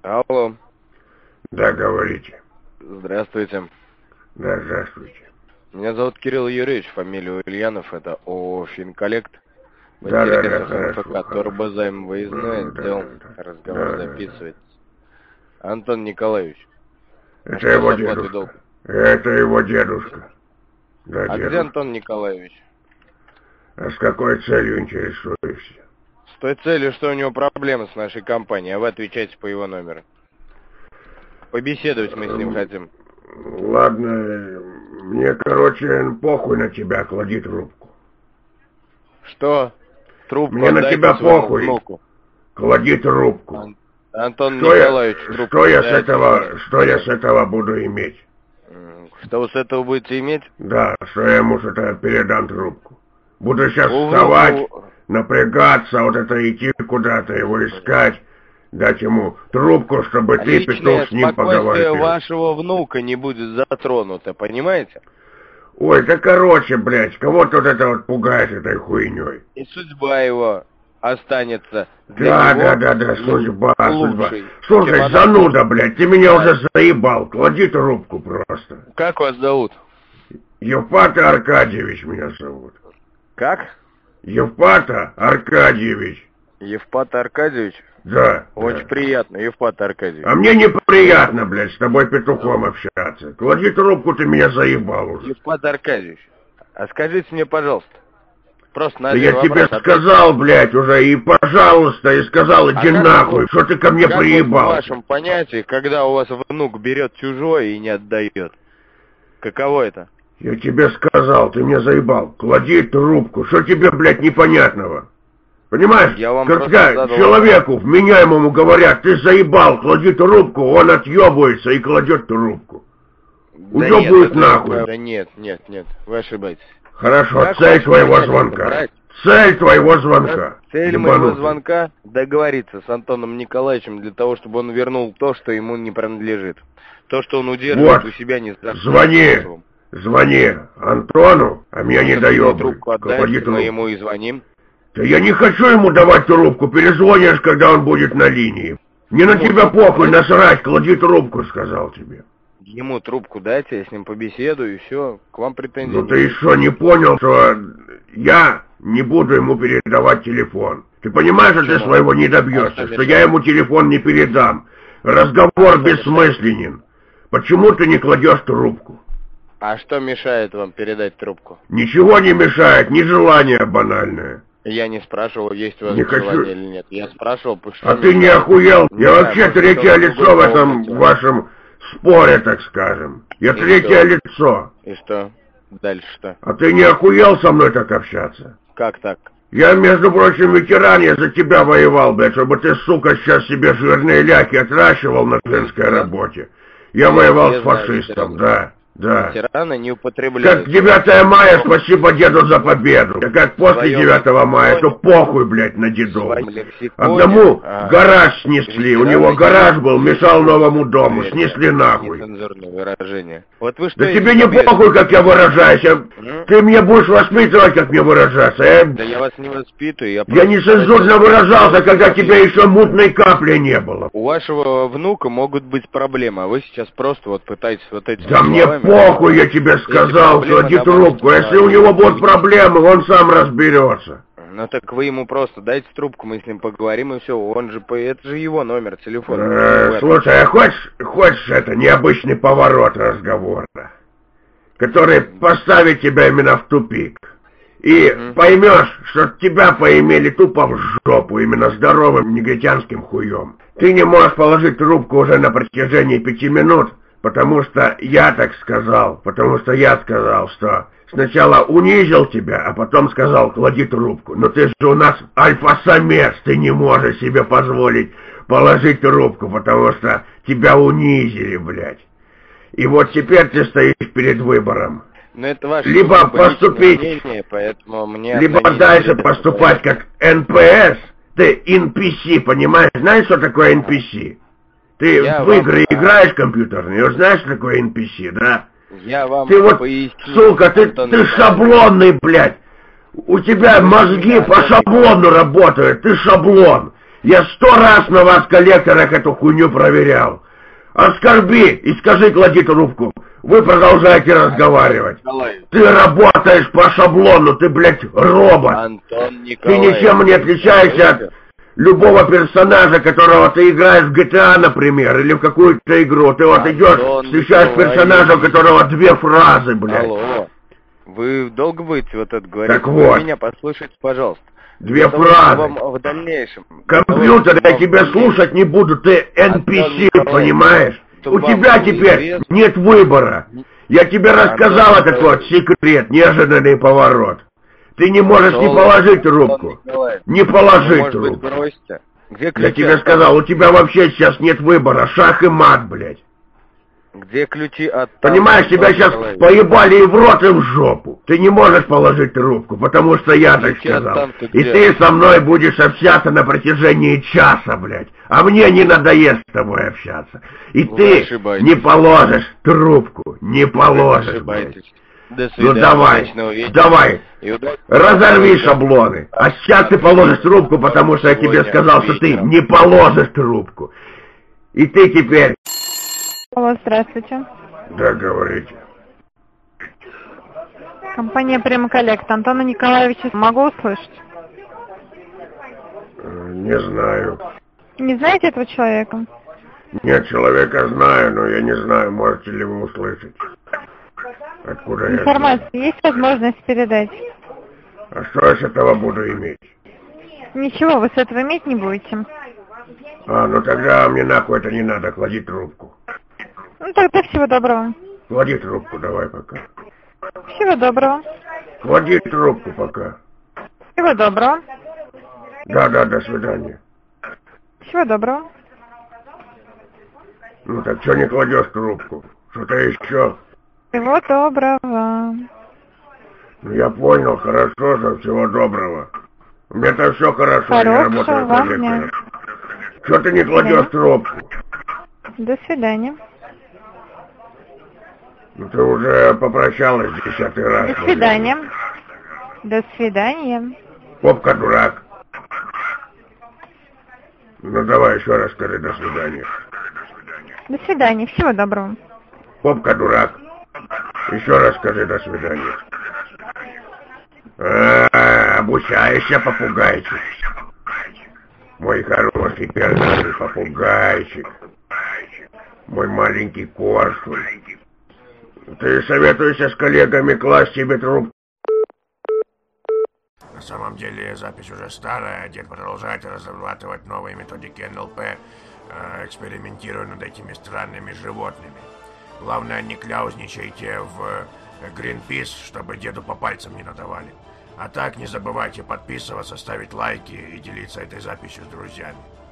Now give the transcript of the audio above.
Алло. Да, говорите. Здравствуйте. Да, здравствуйте. Меня зовут Кирилл Юрьевич, фамилия Ульянов, это ООО «Финколлект». В Да, интересах хорошо, МФК Турбозайм выездной отдел. Разговор записывается. Антон Николаевич. Это его дедушка. Это его дедушка. Да, А дедушка. где Антон Николаевич? А с какой целью интересуешься? С той целью, что у него проблемы с нашей компанией, а вы отвечаете по его номеру. Побеседовать мы с ним хотим. Ладно, мне, короче, похуй на тебя, клади трубку. Что? Трубку мне на тебя похуй. Внуку. Клади трубку. Антон Николаевич, трубку. Что я с этого буду иметь? Что вы с этого будете иметь? Да, что я ему что-то передам трубку. Буду сейчас вставать, напрягаться, вот это идти куда-то, его искать, дать ему трубку, чтобы ты, петух, с ним поговорил. Личное вашего внука не будет затронуто, понимаете? Ой, да короче, блядь, кого ты вот это вот пугаешь этой хуйней? И судьба его останется. Да, судьба. Слушай, зануда, блядь, ты меня уже заебал, клади трубку просто. Как вас зовут? Евпата Аркадьевич меня зовут. Как? Евпата Аркадьевич. Евпата Аркадьевич? Да. Очень приятно, Евпата Аркадьевич. А мне неприятно, блядь, с тобой петухом общаться. Клади трубку, ты меня заебал уже. Евпата Аркадьевич, а скажите мне, пожалуйста, просто на я тебе сказал, блядь, уже, и пожалуйста, и сказал, иди нахуй, что ты ко мне приебал? В вашем понятии, когда у вас внук берет чужое и не отдает? Каково это? Я тебе сказал, ты меня заебал. Клади трубку. Что тебе, блядь, непонятного? Понимаешь? Когда человеку вменяемому говорят, ты заебал, клади трубку, он отъебывается и кладет трубку. Уебывает нахуй. Да нет, вы ошибаетесь. Хорошо, цель твоего звонка. Цель твоего звонка. Цель моего звонка договориться с Антоном Николаевичем для того, чтобы он вернул то, что ему не принадлежит. То, что он удерживает у себя незаконным. Звони Антону, а меня не даёт. Трубку отдайте, мы ему и звоним. Да я не хочу ему давать трубку, перезвонишь, когда он будет на линии. Мне на тебя похуй, насрать, клади трубку, сказал тебе. Ему трубку дайте, я с ним побеседую, и все, к вам претензии. Ну ты еще не понял, что я не буду ему передавать телефон. Ты понимаешь, что ты своего не добьешься, что я ему телефон не передам. Разговор бессмысленен. Почему ты не кладешь трубку? А что мешает вам передать трубку? Ничего не мешает, нежелание банальное. Я не спрашивал, есть у вас желание или нет. Я спрашивал, что... А ты не охуел? Я вообще третье лицо в этом вашем споре, так скажем. Я третье лицо. И что? Дальше что? А ты не охуел со мной так общаться? Как так? Я, между прочим, ветеран, я за тебя воевал, блядь, чтобы ты, сука, сейчас себе жирные ляки отращивал на женской работе. Я воевал с фашистом, да. Ветераны не употребляют. Как 9 мая, спасибо деду за победу. А как после 9 мая, то похуй, блядь, на дедов. Одному гараж снесли, у него гараж был, мешал новому дому, снесли нахуй. Нецензурное выражение. Вот вы что? Да тебе не похуй, как я выражаюсь, ты мне будешь воспитывать, как мне выражаться. Да я вас не воспитываю, я нецензурно выражался, когда тебя еще мутной капли не было. У вашего внука могут быть проблемы, а вы сейчас просто вот пытаетесь вот эти... Да мне похуй, я тебе сказал, клади трубку. Если у него будут проблемы, он сам разберется. Ну так вы ему просто дайте трубку, мы с ним поговорим и все. Он же, это же его номер телефона. Слушай, а хочешь это необычный поворот разговора, который поставит тебя именно в тупик. И поймешь, что тебя поимели тупо в жопу, именно здоровым негритянским хуем. Ты не можешь положить трубку уже на протяжении 5 минут, потому что я так сказал, что сначала унизил тебя, а потом сказал, клади трубку. Но ты же у нас альфа-самец, ты не можешь себе позволить положить трубку, потому что тебя унизили, блядь. И вот теперь ты стоишь перед выбором. Но это ваше либо поступить, мнение, поэтому мне либо дальше поступать как НПС, ты NPC, понимаешь? Знаешь, что такое NPC? Ты в игры играешь компьютерные, знаешь, что такое NPC, да? Я вам ты вот, сука, ты шаблонный, блядь. У тебя мозги по шаблону работают, ты шаблон. Я 100 раз на вас, коллекторах, эту хуйню проверял. Оскорби и скажи, клади трубку. Вы продолжаете разговаривать. Ты работаешь по шаблону, ты, блядь, робот. Антон Ты ничем не отличаешься от любого персонажа, которого ты играешь в GTA, например, или в какую-то игру. Ты вот идешь, встречаешь персонажа, у которого 2 фразы, блядь. Алло. Вы долго будете вот это говорить? Так вот. Вы меня послушайте, пожалуйста. 2 фразы. Вам в дальнейшем. Компьютер, я тебя слушать не буду, ты NPC, понимаешь? У тебя теперь нет выбора. Я тебе рассказал этот вот секрет, неожиданный поворот. Ты не можешь не положить трубку. Не положить трубку. Я тебе сказал, у тебя вообще сейчас нет выбора. Шах и мат, блядь. Где ключи от... Понимаешь, тебя сейчас поебали и в рот, и в жопу. Ты не можешь положить трубку, потому что я так сказал. И ты со мной будешь общаться на протяжении часа, блядь. А мне не надоест с тобой общаться. И ты не положишь трубку, не положишь, блядь. Ну давай, разорви шаблоны. А сейчас ты положишь трубку, потому что я тебе сказал, что ты не положишь трубку. И ты теперь... Алло, здравствуйте. Да, говорите. Компания Prima Collect. Антона Николаевича могу услышать? Не знаю. Не знаете этого человека? Нет, человека знаю, но я не знаю, можете ли вы услышать. Откуда я Информацию есть возможность передать? А что я с этого буду иметь? Ничего, вы с этого иметь не будете. А, ну тогда мне нахуй это не надо, клади трубку. Ну тогда всего доброго. Клади трубку, давай пока. Всего доброго. Клади трубку пока. Всего доброго. Да, до свидания. Всего доброго. Ну так что не кладешь трубку? Что-то еще? Всего доброго. Ну я понял, хорошо же, всего доброго. У меня-то все хорошо, я работаю коллектором. Что ты не кладешь трубку? До свидания. Ну ты уже попрощалась 10-й раз. До свидания. До свидания. Попка дурак. Ну давай еще раз скажи до свидания. До свидания. Всего доброго. Попка дурак. Еще раз скажи до свидания. Обучаешься, попугайчик. Мой хороший пернатый попугайчик. Мой маленький коршун. Ты советуешься с коллегами класть себе трубку? На самом деле запись уже старая, дед продолжает разрабатывать новые методики НЛП, экспериментируя над этими странными животными. Главное, не кляузничайте в Greenpeace, чтобы деду по пальцам не надавали. А так не забывайте подписываться, ставить лайки и делиться этой записью с друзьями.